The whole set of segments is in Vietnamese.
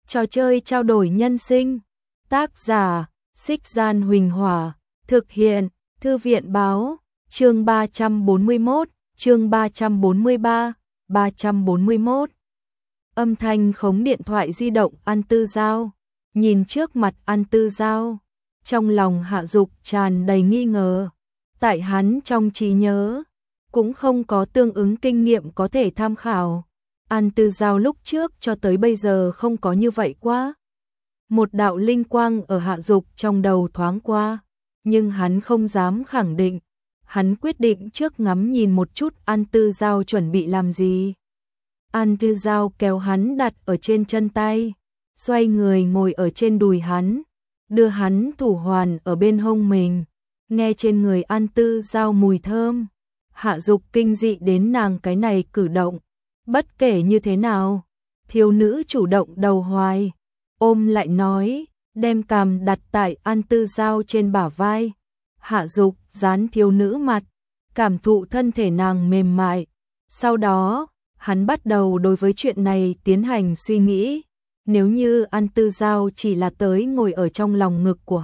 Trò chơi trao đổi nhân sinh. Tác giả: Xích Gian Huỳnh Hỏa. Thực hiện: Thư viện Báo. Chương 341, chương 343, 341. Âm thanh khống điện thoại di động An Tư Giao. Nhìn trước mặt An Tư Giao, trong lòng Hạ Dục tràn đầy nghi ngờ. Tại hắn trong trí nhớ, cũng không có tương ứng kinh nghiệm có thể tham khảo. An Tư Giao lúc trước cho tới bây giờ không có như vậy quá. Một đạo linh quang ở Hạ Dục trong đầu thoáng qua, nhưng hắn không dám khẳng định. Hắn quyết định trước ngắm nhìn một chút An Tư Giao chuẩn bị làm gì. An Tư Giao kéo hắn đặt ở trên chân tay, xoay người ngồi ở trên đùi hắn, đưa hắn thủ hoàn ở bên hông mình, nghe trên người An Tư Giao mùi thơm. Hạ Dục kinh dị đến nàng cái này cử động. Bất kể như thế nào, thiếu nữ chủ động đầu hoài, ôm lại nói, đem cằm đặt tại An Tư Giao trên bả vai. Hạ Dục dán thiếu nữ mặt, cảm thụ thân thể nàng mềm mại. Sau đó, hắn bắt đầu đối với chuyện này tiến hành suy nghĩ. Nếu như An Tư Giao chỉ là tới ngồi ở trong lòng ngực của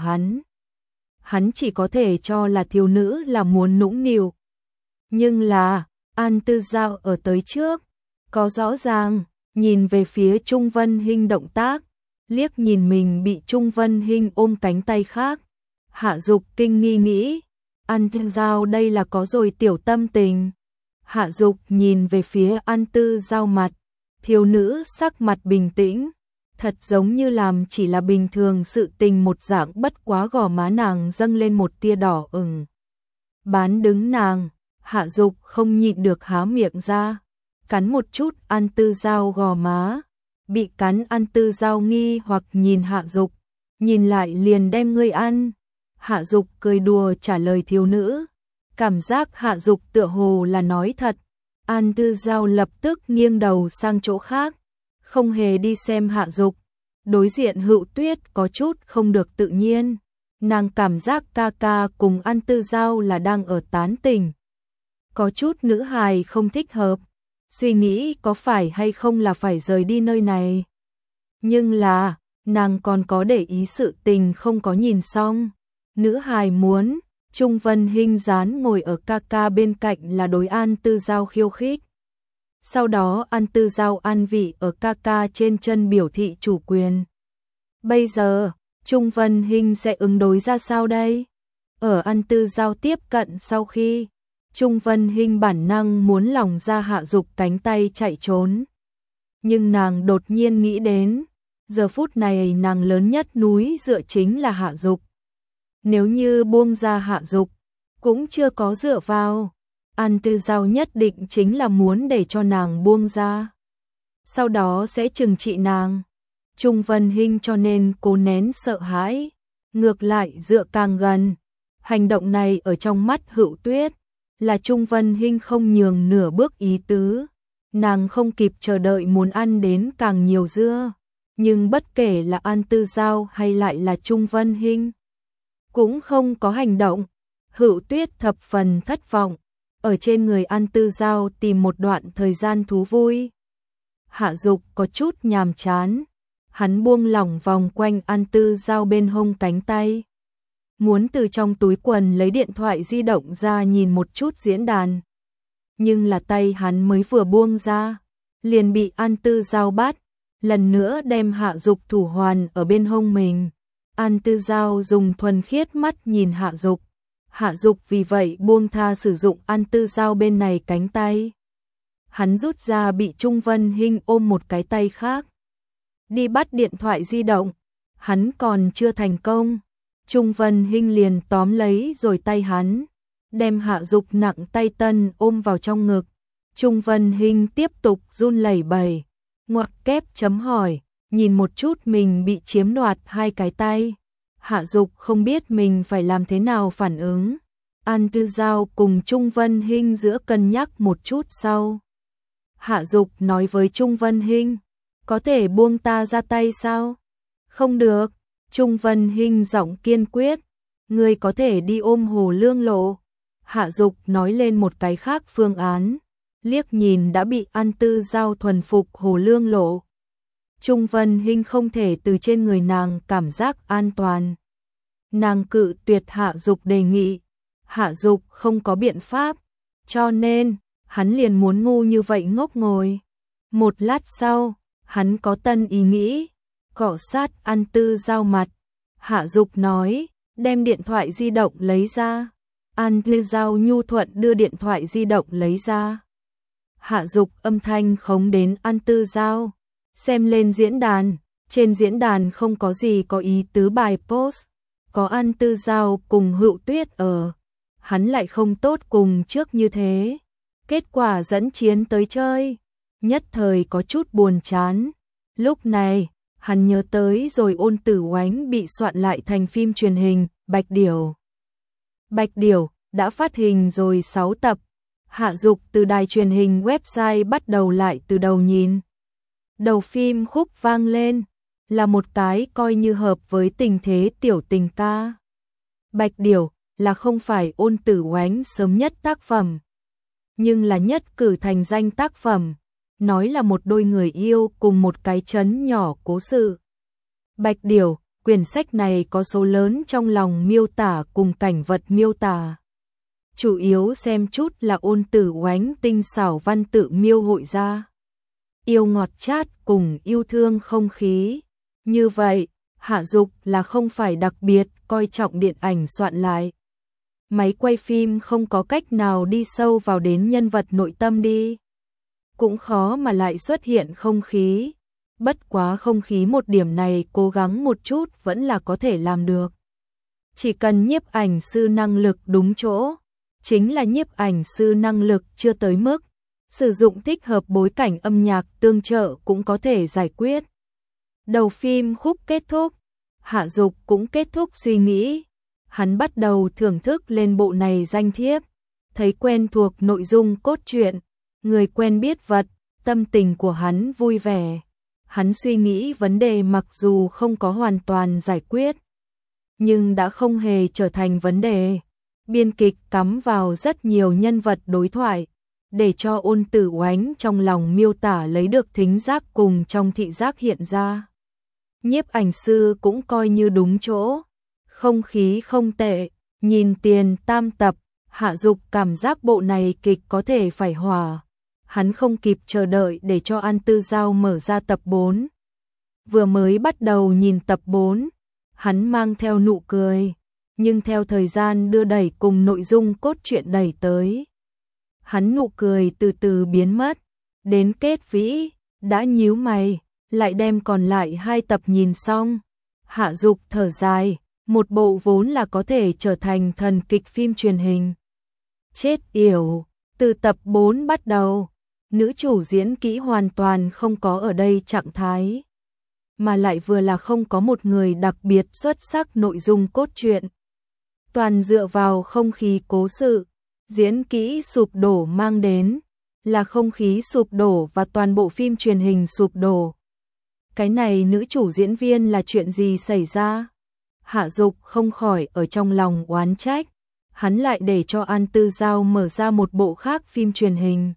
hắn chỉ có thể cho là thiếu nữ là muốn nũng nịu. Nhưng là, An Tư Giao ở tới trước, có rõ ràng, nhìn về phía Trung Vân Hinh động tác, liếc nhìn mình bị Trung Vân Hinh ôm cánh tay khác. Hạ Dục kinh nghi nghĩ, An Tư Giao đây là có rồi tiểu tâm tình. Hạ Dục nhìn về phía An Tư Giao mặt, thiếu nữ sắc mặt bình tĩnh, thật giống như làm chỉ là bình thường sự tình một dạng, bất quá gò má nàng dâng lên một tia đỏ ửng. Bán đứng nàng, Hạ Dục không nhịn được há miệng ra, cắn một chút An Tư Giao gò má. Bị cắn An Tư Giao nghi hoặc nhìn Hạ Dục, nhìn lại liền đem ngươi ăn. Hạ Dục cười đùa trả lời thiếu nữ, cảm giác Hạ Dục tựa hồ là nói thật. An Tư Giao lập tức nghiêng đầu sang chỗ khác, không hề đi xem Hạ Dục. Đối diện Hựu Tuyết có chút không được tự nhiên, nàng cảm giác ca ca cùng An Tư Giao là đang ở tán tỉnh. Có chút nữ hài không thích hợp, suy nghĩ có phải hay không là phải rời đi nơi này. Nhưng là, nàng còn có để ý sự tình không có nhìn xong. Nữ hài muốn, Trung Vân Hinh dán ngồi ở ca ca bên cạnh là đối An Tư Giao khiêu khích. Sau đó An Tư Giao an vị ở ca ca trên chân biểu thị chủ quyền. Bây giờ, Trung Vân Hinh sẽ ứng đối ra sao đây? Ở An Tư Giao tiếp cận sau khi, Trung Vân Hinh bản năng muốn lỏng ra Hạ Dục cánh tay chạy trốn. Nhưng nàng đột nhiên nghĩ đến, giờ phút này nàng lớn nhất núi dựa chính là Hạ Dục. Nếu như buông ra Hạ Dục, cũng chưa có dựa vào, An Tư Giao nhất định chính là muốn để cho nàng buông ra. Sau đó sẽ trừng trị nàng. Trung Vân Hinh cho nên cố nén sợ hãi, ngược lại dựa càng gần. Hành động này ở trong mắt Hựu Tuyết là Trung Vân Hinh không nhường nửa bước ý tứ. Nàng không kịp chờ đợi muốn ăn đến càng nhiều dưa. Nhưng bất kể là An Tư Giao hay lại là Trung Vân Hinh, cũng không có hành động. Hựu Tuyết thập phần thất vọng, ở trên người An Tư Giao tìm một đoạn thời gian thú vui. Hạ Dục có chút nhàm chán, hắn buông lỏng vòng quanh An Tư Giao bên hông cánh tay, muốn từ trong túi quần lấy điện thoại di động ra nhìn một chút diễn đàn. Nhưng là tay hắn mới vừa buông ra, liền bị An Tư Giao bắt, lần nữa đem Hạ Dục thủ hoàn ở bên hông mình. An Tư Giao dùng thuần khiết mắt nhìn Hạ Dục. Hạ Dục vì vậy buông tha sử dụng An Tư Giao bên này cánh tay. Hắn rút ra bị Trung Vân Hinh ôm một cái tay khác, đi bắt điện thoại di động. Hắn còn chưa thành công, Trung Vân Hinh liền tóm lấy rồi tay hắn, đem Hạ Dục nặng tay tân ôm vào trong ngực. Trung Vân Hinh tiếp tục run lẩy bẩy, ngoặc kép chấm hỏi, nhìn một chút mình bị chiếm đoạt hai cái tay. Hạ Dục không biết mình phải làm thế nào phản ứng. An Tư Giao cùng Trung Vân Hinh giữa cân nhắc một chút sau, Hạ Dục nói với Trung Vân Hinh, có thể buông ta ra tay sao? Không được. Trung Vân Hinh giọng kiên quyết, ngươi có thể đi ôm Hồ Lương Lộ. Hạ Dục nói lên một cái khác phương án, liếc nhìn đã bị An Tư Giao thuần phục Hồ Lương Lộ. Trung Vân Hinh không thể từ trên người nàng cảm giác an toàn. Nàng cự tuyệt Hạ Dục đề nghị. Hạ Dục không có biện pháp, cho nên hắn liền muốn ngu như vậy ngốc ngồi. Một lát sau, hắn có tân ý nghĩ, cọ sát An Tư Giao mặt. Hạ Dục nói, đem điện thoại di động lấy ra. An Tư Giao nhu thuận đưa điện thoại di động lấy ra. Hạ Dục âm thanh khống đến An Tư Giao. Xem lên diễn đàn, trên diễn đàn không có gì có ý tứ bài post. Có An Tư Giao cùng Hữu Tuyết ở. Hắn lại không tốt cùng trước như thế. Kết quả dẫn chiến tới chơi. Nhất thời có chút buồn chán. Lúc này, hắn nhớ tới rồi Ôn Tử Oánh bị soạn lại thành phim truyền hình, Bạch Điểu. Bạch Điểu đã phát hình rồi 6 tập. Hạ Dục từ đài truyền hình website bắt đầu lại từ đầu nhìn. Đầu phim khúc vang lên, là một cái coi như hợp với tình thế tiểu tình ca. Bạch Điểu là không phải Ôn Tử Oánh sớm nhất tác phẩm, nhưng là nhất cử thành danh tác phẩm, nói là một đôi người yêu cùng một cái trấn nhỏ cố sự. Bạch Điểu, quyển sách này có số lớn trong lòng miêu tả cùng cảnh vật miêu tả. Chủ yếu xem chút là Ôn Tử Oánh tinh xảo văn tự miêu hội ra. Yêu ngọt chát cùng yêu thương không khí. Như vậy, Hạ Dục là không phải đặc biệt coi trọng điện ảnh soạn lại. Máy quay phim không có cách nào đi sâu vào đến nhân vật nội tâm đi. Cũng khó mà lại xuất hiện không khí. Bất quá không khí một điểm này cố gắng một chút vẫn là có thể làm được. Chỉ cần nhiếp ảnh sư năng lực đúng chỗ. Chính là nhiếp ảnh sư năng lực chưa tới mức. Sử dụng thích hợp bối cảnh âm nhạc tương trợ cũng có thể giải quyết. Đầu phim khúc kết thúc, Hạ Dục cũng kết thúc suy nghĩ. Hắn bắt đầu thưởng thức lên bộ này danh thiếp, thấy quen thuộc nội dung cốt truyện, người quen biết vật, tâm tình của hắn vui vẻ. Hắn suy nghĩ vấn đề mặc dù không có hoàn toàn giải quyết, nhưng đã không hề trở thành vấn đề. Biên kịch cắm vào rất nhiều nhân vật đối thoại, để cho Ôn Tử Oánh trong lòng miêu tả lấy được thính giác cùng trong thị giác hiện ra. Nhiếp ảnh sư cũng coi như đúng chỗ, không khí không tệ, nhìn tiền tam tập, Hạ Dục cảm giác bộ này kịch có thể phải hòa. Hắn không kịp chờ đợi để cho An Tư Giao mở ra tập 4. Vừa mới bắt đầu nhìn tập 4, hắn mang theo nụ cười, nhưng theo thời gian đưa đẩy cùng nội dung cốt truyện đẩy tới, hắn nụ cười từ từ biến mất, đến kết vĩ, đã nhíu mày, lại đem còn lại 2 tập nhìn xong. Hạ Dục thở dài, một bộ vốn là có thể trở thành thần kịch phim truyền hình. Chết yểu, từ tập 4 bắt đầu, nữ chủ diễn kỹ hoàn toàn không có ở đây trạng thái, mà lại vừa là không có một người đặc biệt xuất sắc nội dung cốt truyện. Toàn dựa vào không khí cố sự, diễn kỹ sụp đổ mang đến, là không khí sụp đổ và toàn bộ phim truyền hình sụp đổ. Cái này nữ chủ diễn viên là chuyện gì xảy ra? Hạ Dục không khỏi ở trong lòng oán trách. Hắn lại để cho An Tư Giao mở ra một bộ khác phim truyền hình.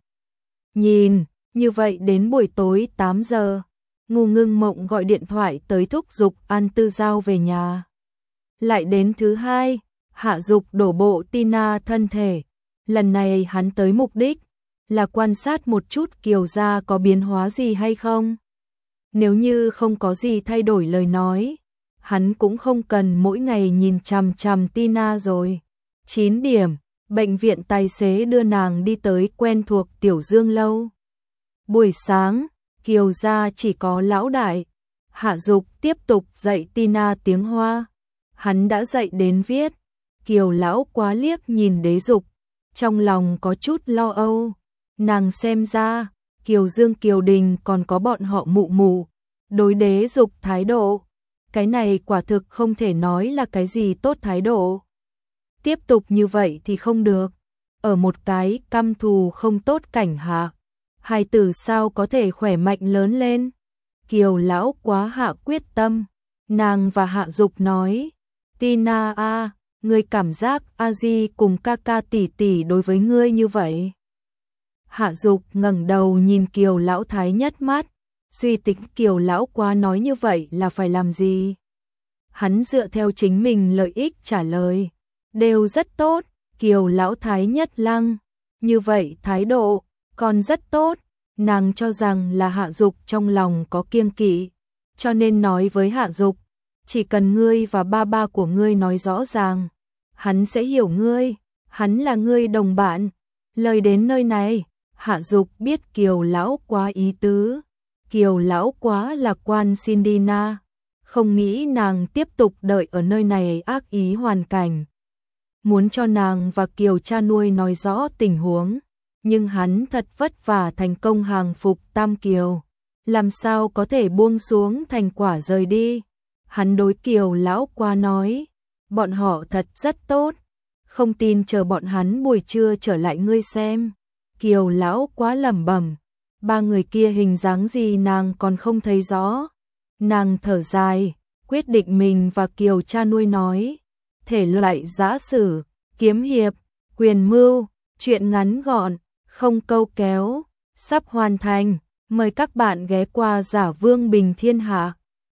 Nhìn, như vậy đến buổi tối 8 giờ, Ngô Ngưng Mộng gọi điện thoại tới thúc giục An Tư Giao về nhà. Lại đến thứ 2, Hạ Dục đổ bộ Tina thân thể. Lần này hắn tới mục đích là quan sát một chút Kiều gia có biến hóa gì hay không. Nếu như không có gì thay đổi lời nói, hắn cũng không cần mỗi ngày nhìn chằm chằm Tina rồi. 9 điểm, bệnh viện tài xế đưa nàng đi tới quen thuộc Tiểu Dương lâu. Buổi sáng, Kiều gia chỉ có lão đại. Hạ Dục tiếp tục dạy Tina tiếng Hoa. Hắn đã dạy đến viết. Kiều lão quá liếc nhìn Đế Dục, trong lòng có chút lo âu. Nàng xem ra, Kiều Dương Kiều Đình còn có bọn họ mụ mụ, đối Đế Dục thái độ. Cái này quả thực không thể nói là cái gì tốt thái độ. Tiếp tục như vậy thì không được. Ở một cái căm thù không tốt cảnh hạ, hài tử sao có thể khỏe mạnh lớn lên. Kiều lão quá hạ quyết tâm. Nàng và Hạ Dục nói, Tina a, ngươi cảm giác a di cùng ca ca tỷ tỷ đối với ngươi như vậy. Hạ Dục ngẩng đầu nhìn Kiều lão thái nhất mắt, Suy tính Kiều lão quá nói như vậy là phải làm gì? Hắn dựa theo chính mình lợi ích trả lời. Đều rất tốt, Kiều lão thái nhất lăng. Như vậy thái độ, còn rất tốt. Nàng cho rằng là Hạ Dục trong lòng có kiêng kỵ, cho nên nói với Hạ Dục, chỉ cần ngươi và ba ba của ngươi nói rõ ràng, hắn sẽ hiểu ngươi, hắn là ngươi đồng bạn. Lời đến nơi này, Hạ Dục biết Kiều lão quá ý tứ. Kiều lão quá lạc quan xin đi na, không nghĩ nàng tiếp tục đợi ở nơi này ác ý hoàn cảnh. Muốn cho nàng và Kiều cha nuôi nói rõ tình huống, nhưng hắn thật vất vả thành công hàng phục Tam Kiều, làm sao có thể buông xuống thành quả rời đi. Hắn đối Kiều lão quá nói, bọn họ thật rất tốt, không tin chờ bọn hắn buổi trưa trở lại ngươi xem. Kiều lão quá lẩm bẩm, ba người kia hình dáng gì nàng còn không thấy rõ. Nàng thở dài, quyết định mình và Kiều cha nuôi nói, thể loại giã sử, kiếm hiệp, quyền mưu, truyện ngắn gọn, không câu kéo, sắp hoàn thành. Mời các bạn ghé qua Giả Vương Bình Thiên Hạ.